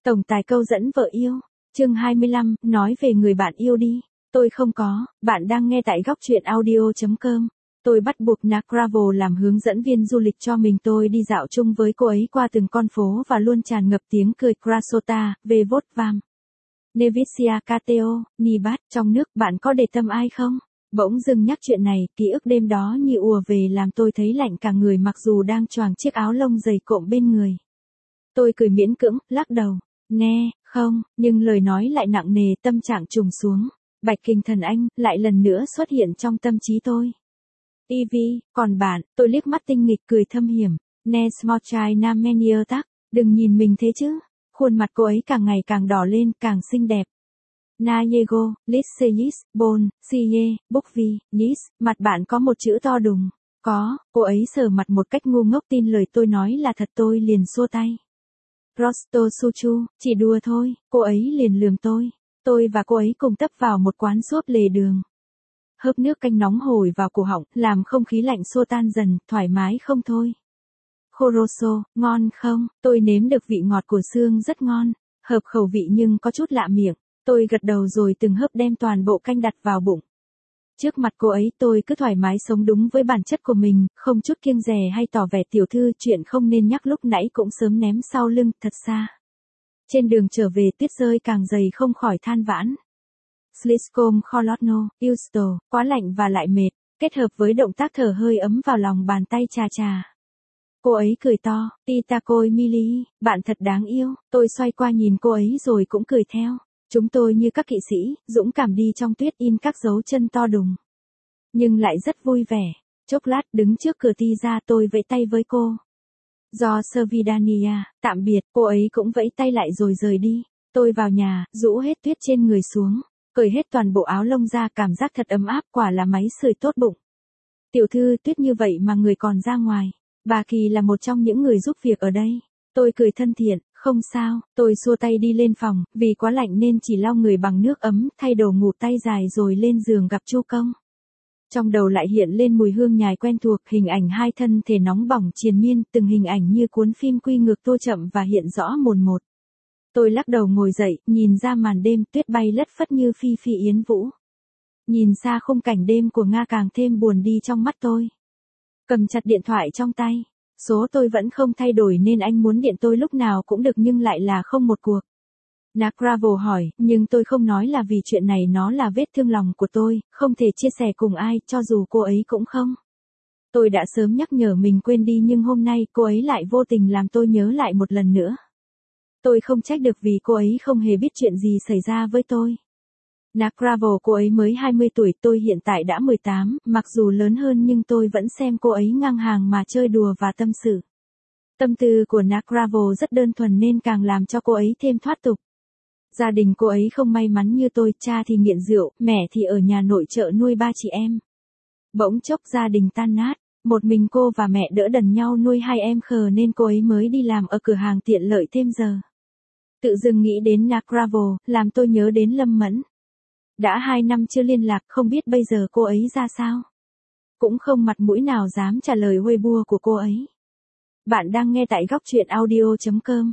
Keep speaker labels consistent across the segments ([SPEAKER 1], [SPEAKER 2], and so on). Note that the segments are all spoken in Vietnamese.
[SPEAKER 1] Tổng tài câu dẫn vợ yêu. Chương 25, nói về người bạn yêu đi. Tôi không có, bạn đang nghe tại góc truyện audio.com. Tôi bắt buộc Nakravel làm hướng dẫn viên du lịch cho mình. Tôi đi dạo chung với cô ấy qua từng con phố và luôn tràn ngập tiếng cười Krasota, về vốt vam. Nevisia Kateo, Nibat, trong nước bạn có để tâm ai không? Bỗng dưng nhắc chuyện này, ký ức đêm đó như ùa về làm tôi thấy lạnh cả người mặc dù đang choàng chiếc áo lông dày cộm bên người. Tôi cười miễn cưỡng, lắc đầu. Nè, không, nhưng lời nói lại nặng nề, tâm trạng trùng xuống. Bạch Kình Thần Anh lại lần nữa xuất hiện trong tâm trí tôi. Evie, còn bạn, tôi liếc mắt tinh nghịch cười thâm hiểm. Nè Smotchai Nam Menier tắc, đừng nhìn mình thế chứ. Khuôn mặt cô ấy càng ngày càng đỏ lên, càng xinh đẹp. Nayego, Lisseyis, Bon, Siye, Bukvi, Nis, mặt bạn có một chữ to đùng. Có, cô ấy sờ mặt một cách ngu ngốc tin lời tôi nói là thật tôi liền xua tay. Rosto Suchu, chỉ đùa thôi, cô ấy liền lườm tôi. Tôi và cô ấy cùng tấp vào một quán xốp lề đường. Hớp nước canh nóng hổi vào cổ họng, làm không khí lạnh xua tan dần, thoải mái không thôi. Khoroso, ngon không? Tôi nếm được vị ngọt của xương rất ngon, hợp khẩu vị nhưng có chút lạ miệng. Tôi gật đầu rồi từng hớp đem toàn bộ canh đặt vào bụng. Trước mặt cô ấy tôi cứ thoải mái sống đúng với bản chất của mình, không chút kiêng dè hay tỏ vẻ tiểu thư, chuyện không nên nhắc lúc nãy cũng sớm ném sau lưng, thật xa. Trên đường trở về tuyết rơi càng dày không khỏi than vãn. Sliscom Kholotno, Usto, quá lạnh và lại mệt, kết hợp với động tác thở hơi ấm vào lòng bàn tay chà chà. Cô ấy cười to, Titakoi Mili, bạn thật đáng yêu, tôi xoay qua nhìn cô ấy rồi cũng cười theo. Chúng tôi như các kỵ sĩ, dũng cảm đi trong tuyết in các dấu chân to đùng. Nhưng lại rất vui vẻ. Chốc lát đứng trước cửa ti ra tôi vẫy tay với cô. Do Servidania, tạm biệt, cô ấy cũng vẫy tay lại rồi rời đi. Tôi vào nhà, rũ hết tuyết trên người xuống, cởi hết toàn bộ áo lông ra, cảm giác thật ấm áp, quả là máy sưởi tốt bụng. Tiểu thư, tuyết như vậy mà người còn ra ngoài. Bà Kỳ là một trong những người giúp việc ở đây. Tôi cười thân thiện, không sao, tôi xua tay đi lên phòng, vì quá lạnh nên chỉ lau người bằng nước ấm, thay đồ ngủ tay dài rồi lên giường gặp Chu Công. Trong đầu lại hiện lên mùi hương nhài quen thuộc, hình ảnh hai thân thể nóng bỏng triền miên, từng hình ảnh như cuốn phim quy ngược tô chậm và hiện rõ mồn một. Tôi lắc đầu ngồi dậy, nhìn ra màn đêm, tuyết bay lất phất như phi phi yến vũ. Nhìn xa khung cảnh đêm của Nga càng thêm buồn đi trong mắt tôi. Cầm chặt điện thoại trong tay. Số tôi vẫn không thay đổi nên anh muốn điện tôi lúc nào cũng được nhưng lại là không một cuộc. Nakravel hỏi, nhưng tôi không nói là vì chuyện này nó là vết thương lòng của tôi, không thể chia sẻ cùng ai, cho dù cô ấy cũng không. Tôi đã sớm nhắc nhở mình quên đi nhưng hôm nay cô ấy lại vô tình làm tôi nhớ lại một lần nữa. Tôi không trách được vì cô ấy không hề biết chuyện gì xảy ra với tôi. Nakravel, cô ấy mới 20 tuổi, tôi hiện tại đã 18, mặc dù lớn hơn nhưng tôi vẫn xem cô ấy ngang hàng mà chơi đùa và tâm sự. Tâm tư của Nakravel rất đơn thuần nên càng làm cho cô ấy thêm thoát tục. Gia đình cô ấy không may mắn như tôi, cha thì nghiện rượu, mẹ thì ở nhà nội trợ nuôi 3 chị em. Bỗng chốc gia đình tan nát, một mình cô và mẹ đỡ đần nhau nuôi 2 em khờ nên cô ấy mới đi làm ở cửa hàng tiện lợi thêm giờ. Tự dưng nghĩ đến Nakravel, làm tôi nhớ đến Lâm Mẫn. Đã 2 năm chưa liên lạc, không biết bây giờ cô ấy ra sao. Cũng không mặt mũi nào dám trả lời Weibo của cô ấy. Bạn đang nghe tại góc truyện audio.com.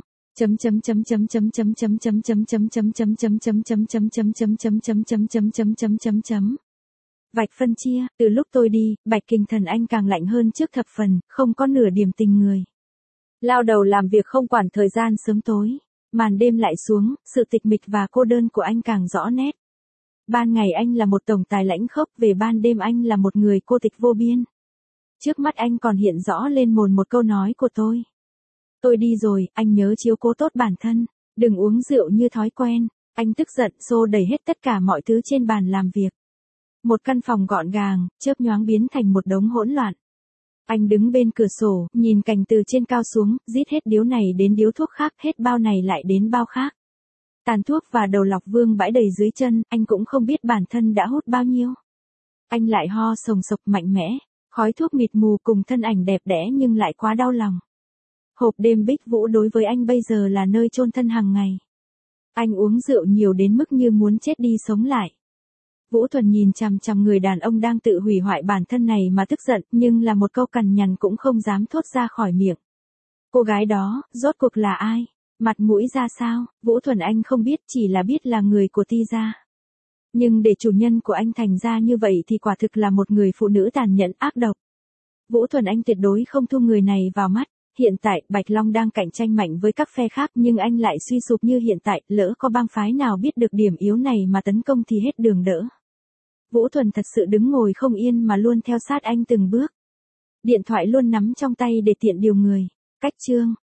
[SPEAKER 1] Vạch phân chia, từ lúc tôi đi, Bạch Kình Thần Anh càng lạnh hơn trước thập phần, không có nửa điểm tình người. Lao đầu làm việc không quản thời gian sớm tối, màn đêm lại xuống, sự tịch mịch và cô đơn của anh càng rõ nét. Ban ngày anh là một tổng tài lãnh khốc, về ban đêm anh là một người cô tịch vô biên. Trước mắt anh còn hiện rõ lên mồn một câu nói của tôi. Tôi đi rồi, anh nhớ chiếu cố tốt bản thân, đừng uống rượu như thói quen. Anh tức giận xô đẩy hết tất cả mọi thứ trên bàn làm việc. Một căn phòng gọn gàng, chớp nhoáng biến thành một đống hỗn loạn. Anh đứng bên cửa sổ, nhìn cảnh từ trên cao xuống, rít hết điếu này đến điếu thuốc khác, hết bao này lại đến bao khác. Tàn thuốc và đầu lọc vương bãi đầy dưới chân, anh cũng không biết bản thân đã hút bao nhiêu. Anh lại ho sồng sộc mạnh mẽ, khói thuốc mịt mù cùng thân ảnh đẹp đẽ nhưng lại quá đau lòng. Hộp đêm Bích Vũ đối với anh bây giờ là nơi chôn thân hàng ngày. Anh uống rượu nhiều đến mức như muốn chết đi sống lại. Vũ Thuần nhìn chằm chằm người đàn ông đang tự hủy hoại bản thân này mà tức giận, nhưng là một câu cằn nhằn cũng không dám thốt ra khỏi miệng. Cô gái đó, rốt cuộc là ai? Mặt mũi ra sao, Vũ Thuần Anh không biết, chỉ là biết là người của Ti gia. Nhưng để chủ nhân của anh thành ra như vậy thì quả thực là một người phụ nữ tàn nhẫn ác độc. Vũ Thuần Anh tuyệt đối không thu người này vào mắt. Hiện tại, Bạch Long đang cạnh tranh mạnh với các phe khác nhưng anh lại suy sụp như hiện tại, lỡ có bang phái nào biết được điểm yếu này mà tấn công thì hết đường đỡ. Vũ Thuần thật sự đứng ngồi không yên mà luôn theo sát anh từng bước. Điện thoại luôn nắm trong tay để tiện điều người. Cách chương